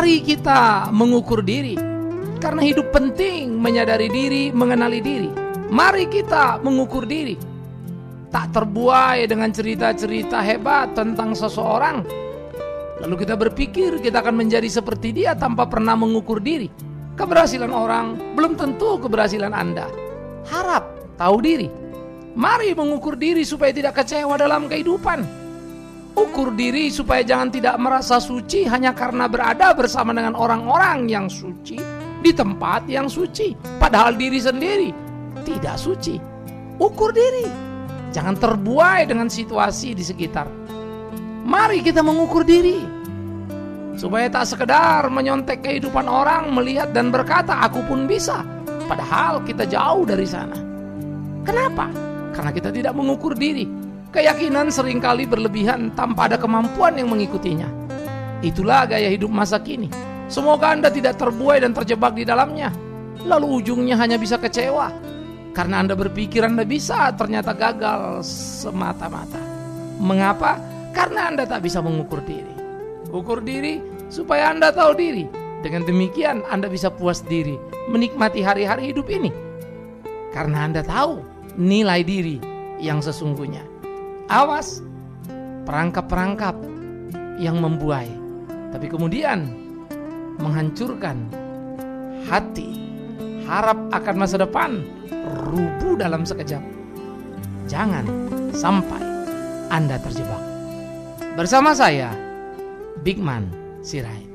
Mari kita mengukur diri, karena hidup penting menyadari diri, mengenali diri. Mari kita mengukur diri, tak terbuai dengan cerita-cerita hebat tentang seseorang, lalu kita berpikir kita akan menjadi seperti dia tanpa pernah mengukur diri. Keberhasilan orang belum tentu keberhasilan Anda. Harap tahu diri. Mari mengukur diri supaya tidak kecewa dalam kehidupan. Ukur diri supaya jangan tidak merasa suci hanya karena berada bersama dengan orang-orang yang suci di tempat yang suci, padahal diri sendiri tidak suci. Ukur diri, jangan terbuai dengan situasi di sekitar. Mari kita mengukur diri supaya tak sekedar menyontek kehidupan orang, melihat dan berkata aku pun bisa, padahal kita jauh dari sana. Kenapa? Karena kita tidak mengukur diri. Keyakinan seringkali berlebihan tanpa ada kemampuan yang mengikutinya. Itulah gaya hidup masa kini. Semoga Anda tidak terbuai dan terjebak di dalamnya, lalu ujungnya hanya bisa kecewa karena Anda berpikir Anda bisa, ternyata gagal semata-mata. Mengapa? Karena Anda tak bisa mengukur diri. Ukur diri supaya Anda tahu diri. Dengan demikian Anda bisa puas diri, menikmati hari-hari hidup ini, karena Anda tahu nilai diri yang sesungguhnya. Awas perangkap-perangkap yang membuai, tapi kemudian menghancurkan hati. Harap akan masa depan rubuh dalam sekejap. Jangan sampai Anda terjebak. Bersama saya, Bigman Sirait.